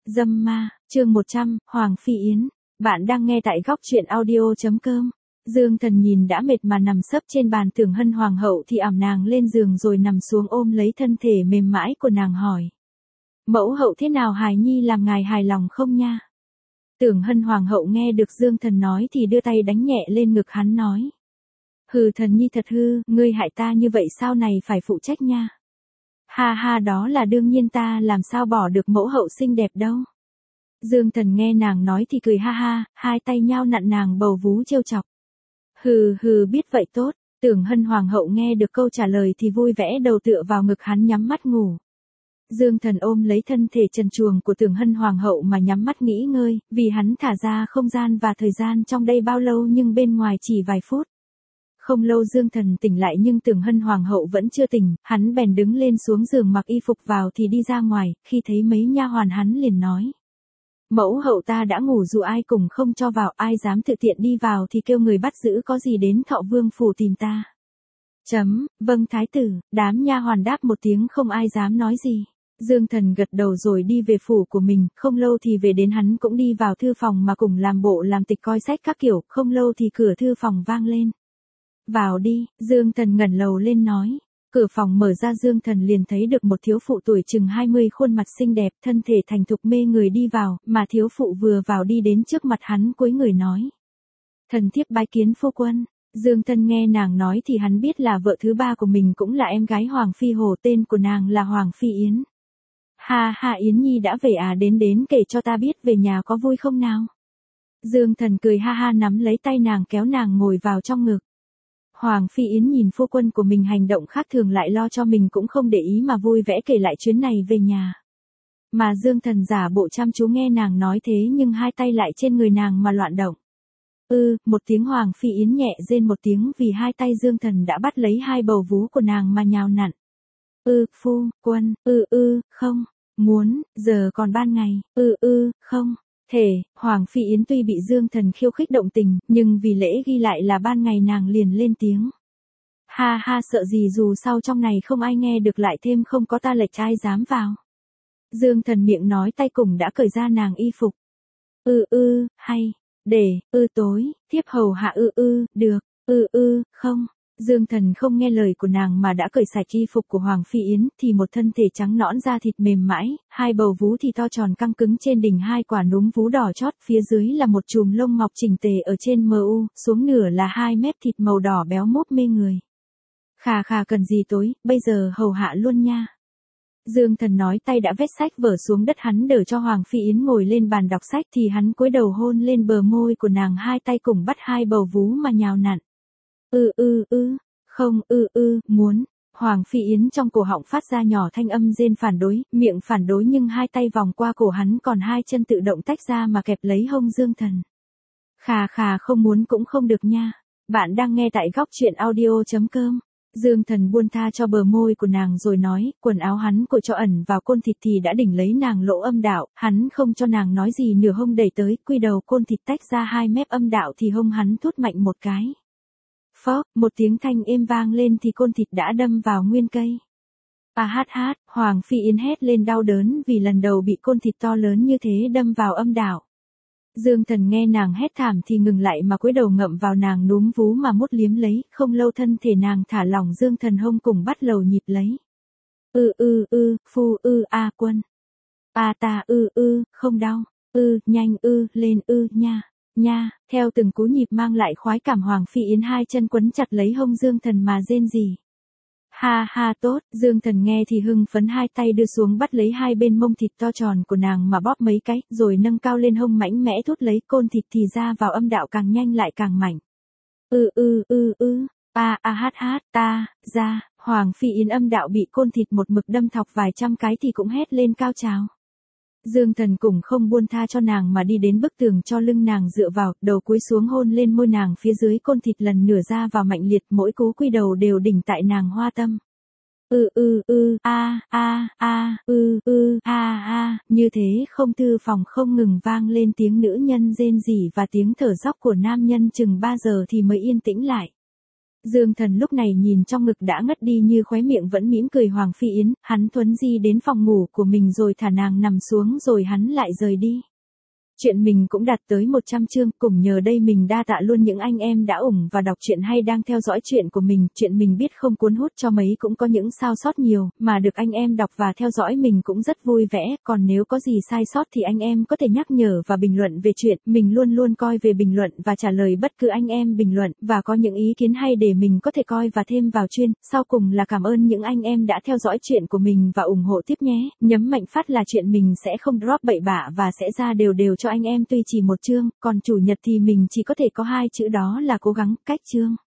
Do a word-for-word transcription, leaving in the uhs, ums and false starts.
Dâm ma, chương một trăm, Hoàng Phi Yến. Bạn đang nghe tại góc truyện audio.com. Dương Thần nhìn đã mệt mà nằm sấp trên bàn Tưởng Hân Hoàng hậu thì ẵm nàng lên giường rồi nằm xuống ôm lấy thân thể mềm mại của nàng hỏi. Mẫu hậu thế nào hài nhi làm ngài hài lòng không nha? Tưởng Hân Hoàng hậu nghe được Dương Thần nói thì đưa tay đánh nhẹ lên ngực hắn nói. Hừ, thần nhi thật hư, ngươi hại ta như vậy sau này phải phụ trách nha. Ha ha, đó là đương nhiên, ta làm sao bỏ được mẫu hậu xinh đẹp đâu. Dương Thần nghe nàng nói thì cười ha ha, hai tay nhao nặn nàng bầu vú trêu chọc. Hừ hừ, biết vậy tốt. Tưởng Hân Hoàng hậu nghe được câu trả lời thì vui vẻ đầu tựa vào ngực hắn nhắm mắt ngủ. Dương Thần ôm lấy thân thể trần truồng của Tưởng Hân Hoàng hậu mà nhắm mắt nghỉ ngơi, vì hắn thả ra không gian và thời gian trong đây bao lâu nhưng bên ngoài chỉ vài phút. Không lâu Dương Thần tỉnh lại nhưng Tưởng Hân Hoàng hậu vẫn chưa tỉnh, hắn bèn đứng lên xuống giường mặc y phục vào thì đi ra ngoài, khi thấy mấy nha hoàn hắn liền nói. Mẫu hậu ta đã ngủ dù ai cùng không cho vào, ai dám tự tiện đi vào thì kêu người bắt giữ, có gì đến Thọ Vương phủ tìm ta. Chấm, vâng thái tử, đám nha hoàn đáp một tiếng không ai dám nói gì. Dương Thần gật đầu rồi đi về phủ của mình, không lâu thì về đến hắn cũng đi vào thư phòng mà cùng làm bộ làm tịch coi sách các kiểu, không lâu thì cửa thư phòng vang lên. Vào đi, Dương Thần ngẩng đầu lên nói. Cửa phòng mở ra, Dương Thần liền thấy được một thiếu phụ tuổi chừng hai mươi, khuôn mặt xinh đẹp, thân thể thành thục mê người đi vào, mà thiếu phụ vừa vào đi đến trước mặt hắn cúi người nói. Thần thiếp bái kiến phu quân. Dương Thần nghe nàng nói thì hắn biết là vợ thứ ba của mình cũng là em gái Hoàng Phi Hồ, tên của nàng là Hoàng Phi Yến. Ha ha, Yến Nhi đã về à, đến đến kể cho ta biết về nhà có vui không nào. Dương Thần cười ha ha nắm lấy tay nàng kéo nàng ngồi vào trong ngực. Hoàng Phi Yến nhìn phu quân của mình hành động khác thường lại lo cho mình cũng không để ý mà vui vẻ kể lại chuyến này về nhà. Mà Dương Thần giả bộ chăm chú nghe nàng nói thế nhưng hai tay lại trên người nàng mà loạn động. Ư, ừ, một tiếng Hoàng Phi Yến nhẹ rên một tiếng vì hai tay Dương Thần đã bắt lấy hai bầu vú của nàng mà nhào nặn. Ư, ừ, phu, quân, ư ừ, ư, ừ, không, muốn, giờ còn ban ngày, ư ừ, ư, ừ, không. Thể, Hoàng Phi Yến tuy bị Dương Thần khiêu khích động tình, nhưng vì lễ ghi lại là ban ngày nàng liền lên tiếng. Ha ha, sợ gì dù sau trong này không ai nghe được, lại thêm không có ta lệch ai dám vào. Dương Thần miệng nói tay cùng đã cởi ra nàng y phục. Ư ừ, ư, hay, để, ư tối, thiếp hầu hạ ư ư, được, ư ư, không. Dương Thần không nghe lời của nàng mà đã cởi sạch y phục của Hoàng Phi Yến, thì một thân thể trắng nõn da thịt mềm mãi, hai bầu vú thì to tròn căng cứng, trên đỉnh hai quả núm vú đỏ chót, phía dưới là một chùm lông ngọc chỉnh tề ở trên mờ u, xuống nửa là hai mép thịt màu đỏ béo múp mê người. Khà khà, cần gì tối, bây giờ hầu hạ luôn nha. Dương Thần nói, tay đã vét sách vở xuống đất, hắn đỡ cho Hoàng Phi Yến ngồi lên bàn đọc sách thì hắn cúi đầu hôn lên bờ môi của nàng, hai tay cùng bắt hai bầu vú mà nhào nặn. Ư ư ư, không, ư ư, muốn. Hoàng Phi Yến trong cổ họng phát ra nhỏ thanh âm rên phản đối, miệng phản đối nhưng hai tay vòng qua cổ hắn, còn hai chân tự động tách ra mà kẹp lấy hông Dương Thần. Khà khà, không muốn cũng không được nha. Bạn đang nghe tại góc truyện audio.com. Dương Thần buông tha cho bờ môi của nàng rồi nói, quần áo hắn cội cho ẩn vào côn thịt thì đã đỉnh lấy nàng lỗ âm đạo, hắn không cho nàng nói gì, nửa hông đẩy tới, quy đầu côn thịt tách ra hai mép âm đạo thì hông hắn thút mạnh một cái. Phó, một tiếng thanh êm vang lên thì côn thịt đã đâm vào nguyên cây. À hát hát, Hoàng Phi Yến hét lên đau đớn vì lần đầu bị côn thịt to lớn như thế đâm vào âm đạo. Dương Thần nghe nàng hét thảm thì ngừng lại mà cúi đầu ngậm vào nàng núm vú mà mút liếm lấy, không lâu thân thể nàng thả lỏng, Dương Thần hông cùng bắt lầu nhịp lấy. Ư ư ư, phu ư a quân. A ta ư ư, không đau, ư, nhanh ư, lên ư, nha. Nha, theo từng cú nhịp mang lại khoái cảm, Hoàng Phi Yến hai chân quấn chặt lấy hông Dương Thần mà rên rỉ. Ha ha, tốt, Dương Thần nghe thì hưng phấn, hai tay đưa xuống bắt lấy hai bên mông thịt to tròn của nàng mà bóp mấy cái, rồi nâng cao lên hông mãnh mẽ thút lấy, côn thịt thì ra vào âm đạo càng nhanh lại càng mạnh. Ư ư ư ư, a a hát hát, ta, ra, Hoàng Phi Yến âm đạo bị côn thịt một mực đâm thọc vài trăm cái thì cũng hét lên cao trào. Dương Thần cũng không buông tha cho nàng mà đi đến bức tường cho lưng nàng dựa vào, đầu cúi xuống hôn lên môi nàng, phía dưới côn thịt lần nửa ra vào mạnh liệt, mỗi cú quy đầu đều đỉnh tại nàng hoa tâm. Ư ư ư, a a a, ư ư a a, như thế không thư phòng không ngừng vang lên tiếng nữ nhân rên rỉ và tiếng thở dốc của nam nhân, chừng ba giờ thì mới yên tĩnh lại. Dương Thần lúc này nhìn trong ngực đã ngất đi như khóe miệng vẫn mỉm cười Hoàng Phi Yến, hắn thuấn di đến phòng ngủ của mình rồi thả nàng nằm xuống rồi hắn lại rời đi. Chuyện mình cũng đạt tới một trăm chương, cùng nhờ đây mình đa tạ luôn những anh em đã ủng và đọc truyện hay đang theo dõi chuyện của mình, chuyện mình biết không cuốn hút cho mấy cũng có những sao sót nhiều, mà được anh em đọc và theo dõi mình cũng rất vui vẻ, còn nếu có gì sai sót thì anh em có thể nhắc nhở và bình luận về chuyện, mình luôn luôn coi về bình luận và trả lời bất cứ anh em bình luận, và có những ý kiến hay để mình có thể coi và thêm vào chuyên, sau cùng là cảm ơn những anh em đã theo dõi chuyện của mình và ủng hộ tiếp nhé, nhấm mạnh phát là chuyện mình sẽ không drop bậy bạ và sẽ ra đều đều cho anh em tuy chỉ một chương, còn chủ nhật thì mình chỉ có thể có hai chữ đó là cố gắng, cách chương.